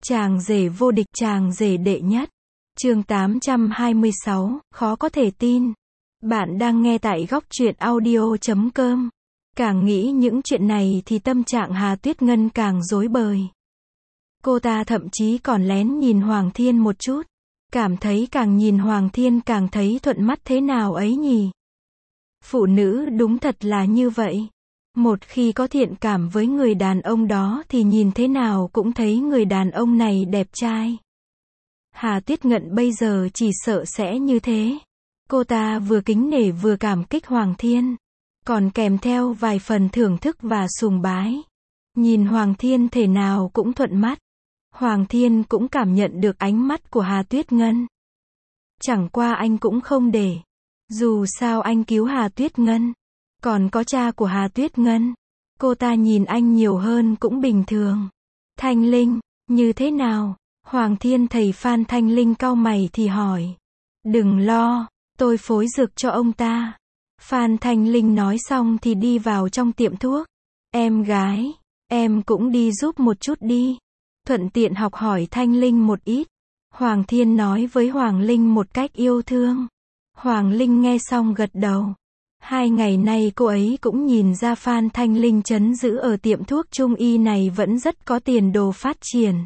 Chàng rể vô địch, chàng rể đệ nhất. Chương 826, khó có thể tin. Bạn đang nghe tại góc truyện audio.com. Càng nghĩ những chuyện này thì tâm trạng Hà Tuyết Ngân càng rối bời. Cô ta thậm chí còn lén nhìn Hoàng Thiên một chút. Cảm thấy càng nhìn Hoàng Thiên càng thấy thuận mắt thế nào ấy nhỉ. Phụ nữ đúng thật là như vậy. Một khi có thiện cảm với người đàn ông đó thì nhìn thế nào cũng thấy người đàn ông này đẹp trai. Hà Tuyết Ngân bây giờ chỉ sợ sẽ như thế. Cô ta vừa kính nể vừa cảm kích Hoàng Thiên. Còn kèm theo vài phần thưởng thức và sùng bái. Nhìn Hoàng Thiên thể nào cũng thuận mắt. Hoàng Thiên cũng cảm nhận được ánh mắt của Hà Tuyết Ngân. Chẳng qua anh cũng không để. Dù sao anh cứu Hà Tuyết Ngân. Còn có cha của Hà Tuyết Ngân. Cô ta nhìn anh nhiều hơn cũng bình thường. Thanh Linh, như thế nào? Hoàng Thiên thấy Phan Thanh Linh cau mày thì hỏi. Đừng lo, tôi phối dược cho ông ta. Phan Thanh Linh nói xong thì đi vào trong tiệm thuốc. Em gái, em cũng đi giúp một chút đi. Thuận tiện học hỏi Thanh Linh một ít. Hoàng Thiên nói với Hoàng Linh một cách yêu thương. Hoàng Linh nghe xong gật đầu. 2 ngày nay cô ấy cũng nhìn ra Phan Thanh Linh trấn giữ ở tiệm thuốc trung y này vẫn rất có tiền đồ phát triển.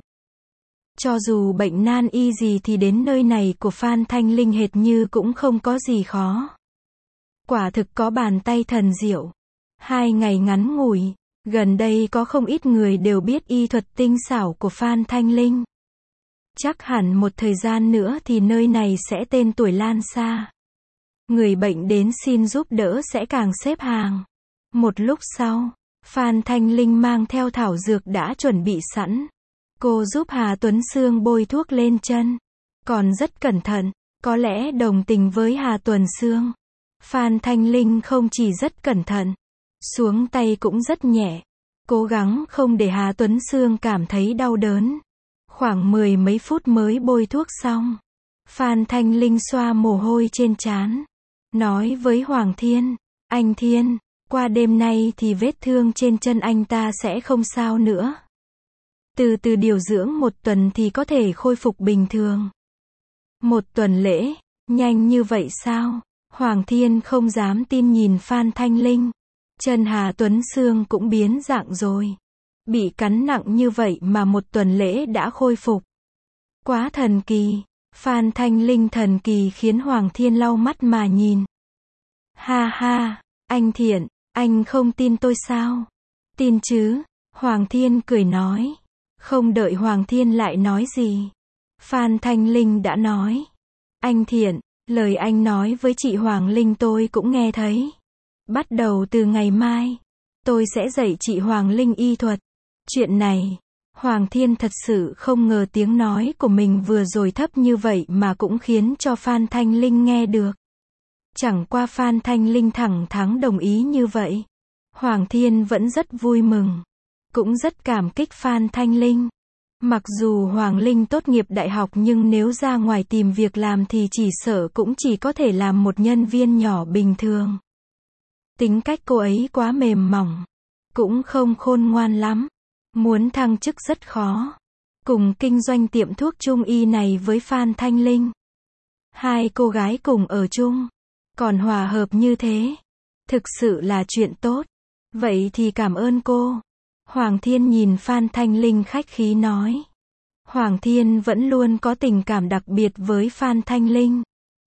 Cho dù bệnh nan y gì thì đến nơi này của Phan Thanh Linh hệt như cũng không có gì khó. Quả thực có bàn tay thần diệu. 2 ngày ngắn ngủi, gần đây có không ít người đều biết y thuật tinh xảo của Phan Thanh Linh. Chắc hẳn một thời gian nữa thì nơi này sẽ tên tuổi lan xa. Người bệnh đến xin giúp đỡ sẽ càng xếp hàng. Một lúc sau, Phan Thanh Linh mang theo thảo dược đã chuẩn bị sẵn. Cô giúp Hà Tuấn Sương bôi thuốc lên chân. Còn rất cẩn thận, có lẽ đồng tình với Hà Tuấn Sương. Phan Thanh Linh không chỉ rất cẩn thận, xuống tay cũng rất nhẹ. Cố gắng không để Hà Tuấn Sương cảm thấy đau đớn. Khoảng 10 mấy phút mới bôi thuốc xong. Phan Thanh Linh xoa mồ hôi trên trán. Nói với Hoàng Thiên, anh Thiên, qua đêm nay thì vết thương trên chân anh ta sẽ không sao nữa. Từ từ điều dưỡng 1 tuần thì có thể khôi phục bình thường. 1 tuần lễ, nhanh như vậy sao? Hoàng Thiên không dám tin nhìn Phan Thanh Linh. Chân Hà Tuấn Sương cũng biến dạng rồi. Bị cắn nặng như vậy mà 1 tuần lễ đã khôi phục. Quá thần kỳ. Phan Thanh Linh thần kỳ khiến Hoàng Thiên lau mắt mà nhìn. Ha ha, anh Thiện, anh không tin tôi sao? Tin chứ? Hoàng Thiên cười nói. Không đợi Hoàng Thiên lại nói gì. Phan Thanh Linh đã nói. Anh Thiện, lời anh nói với chị Hoàng Linh tôi cũng nghe thấy. Bắt đầu từ ngày mai, tôi sẽ dạy chị Hoàng Linh y thuật. Chuyện này, Hoàng Thiên thật sự không ngờ tiếng nói của mình vừa rồi thấp như vậy mà cũng khiến cho Phan Thanh Linh nghe được. Chẳng qua Phan Thanh Linh thẳng thắn đồng ý như vậy. Hoàng Thiên vẫn rất vui mừng. Cũng rất cảm kích Phan Thanh Linh. Mặc dù Hoàng Linh tốt nghiệp đại học nhưng nếu ra ngoài tìm việc làm thì chỉ sợ cũng chỉ có thể làm một nhân viên nhỏ bình thường. Tính cách cô ấy quá mềm mỏng. Cũng không khôn ngoan lắm. Muốn thăng chức rất khó. Cùng kinh doanh tiệm thuốc trung y này với Phan Thanh Linh. 2 cô gái cùng ở chung. Còn hòa hợp như thế. Thực sự là chuyện tốt. Vậy thì cảm ơn cô. Hoàng Thiên nhìn Phan Thanh Linh khách khí nói. Hoàng Thiên vẫn luôn có tình cảm đặc biệt với Phan Thanh Linh.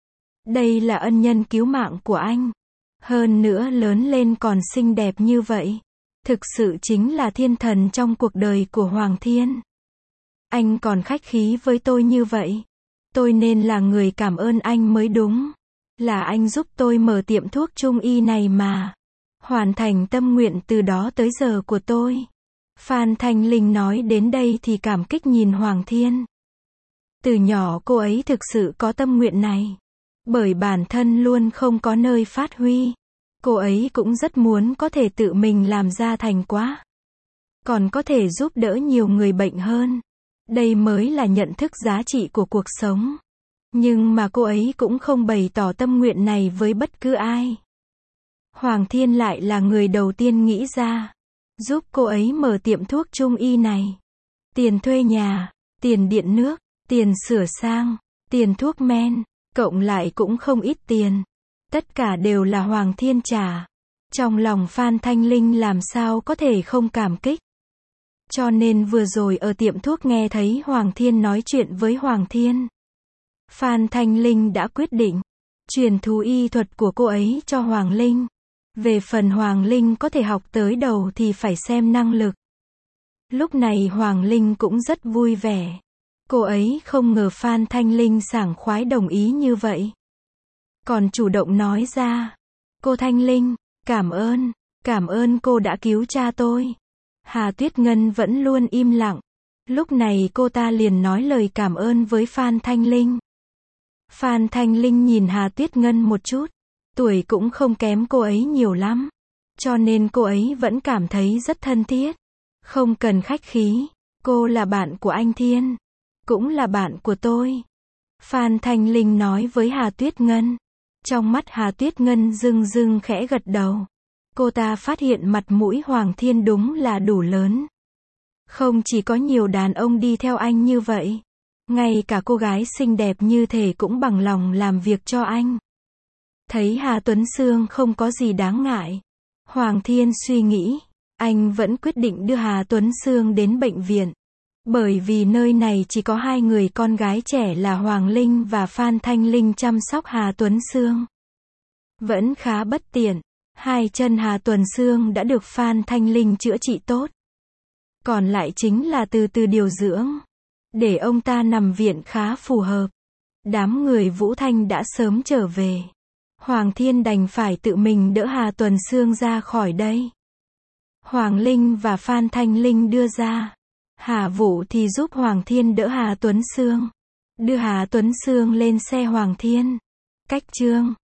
Đây là ân nhân cứu mạng của anh. Hơn nữa lớn lên còn xinh đẹp như vậy. Thực sự chính là thiên thần trong cuộc đời của Hoàng Thiên. Anh còn khách khí với tôi như vậy. Tôi nên là người cảm ơn anh mới đúng. Là anh giúp tôi mở tiệm thuốc trung y này mà. Hoàn thành tâm nguyện từ đó tới giờ của tôi. Phan Thanh Linh nói đến đây thì cảm kích nhìn Hoàng Thiên. Từ nhỏ cô ấy thực sự có tâm nguyện này. Bởi bản thân luôn không có nơi phát huy. Cô ấy cũng rất muốn có thể tự mình làm ra thành quả. Còn có thể giúp đỡ nhiều người bệnh hơn. Đây mới là nhận thức giá trị của cuộc sống. Nhưng mà cô ấy cũng không bày tỏ tâm nguyện này với bất cứ ai. Hoàng Thiên lại là người đầu tiên nghĩ ra. Giúp cô ấy mở tiệm thuốc trung y này. Tiền thuê nhà, tiền điện nước, tiền sửa sang, tiền thuốc men, cộng lại cũng không ít tiền. Tất cả đều là Hoàng Thiên trả. Trong lòng Phan Thanh Linh làm sao có thể không cảm kích. Cho nên vừa rồi ở tiệm thuốc nghe thấy Hoàng Thiên nói chuyện với Hoàng Thiên. Phan Thanh Linh đã quyết định truyền thú y thuật của cô ấy cho Hoàng Linh. Về phần Hoàng Linh có thể học tới đầu thì phải xem năng lực. Lúc này Hoàng Linh cũng rất vui vẻ. Cô ấy không ngờ Phan Thanh Linh sảng khoái đồng ý như vậy. Còn chủ động nói ra. Cô Thanh Linh, cảm ơn cô đã cứu cha tôi. Hà Tuyết Ngân vẫn luôn im lặng. Lúc này cô ta liền nói lời cảm ơn với Phan Thanh Linh. Phan Thanh Linh nhìn Hà Tuyết Ngân một chút. Tuổi cũng không kém cô ấy nhiều lắm. Cho nên cô ấy vẫn cảm thấy rất thân thiết. Không cần khách khí. Cô là bạn của anh Thiên. Cũng là bạn của tôi. Phan Thanh Linh nói với Hà Tuyết Ngân. Trong mắt Hà Tuyết Ngân rưng rưng khẽ gật đầu. Cô ta phát hiện mặt mũi Hoàng Thiên đúng là đủ lớn. Không chỉ có nhiều đàn ông đi theo anh như vậy. Ngay cả cô gái xinh đẹp như thế cũng bằng lòng làm việc cho anh. Thấy Hà Tuấn Sương không có gì đáng ngại. Hoàng Thiên suy nghĩ. Anh vẫn quyết định đưa Hà Tuấn Sương đến bệnh viện. Bởi vì nơi này chỉ có hai người con gái trẻ là Hoàng Linh và Phan Thanh Linh chăm sóc Hà Tuấn Sương. Vẫn khá bất tiện. Hai chân Hà Tuấn Sương đã được Phan Thanh Linh chữa trị tốt. Còn lại chính là từ từ điều dưỡng. Để ông ta nằm viện khá phù hợp. Đám người Vũ Thanh đã sớm trở về. Hoàng Thiên đành phải tự mình đỡ Hà Tuấn Sương ra khỏi đây. Hoàng Linh và Phan Thanh Linh đưa ra. Hà Vũ thì giúp Hoàng Thiên đỡ Hà Tuấn Sương. Đưa Hà Tuấn Sương lên xe Hoàng Thiên. Cách chương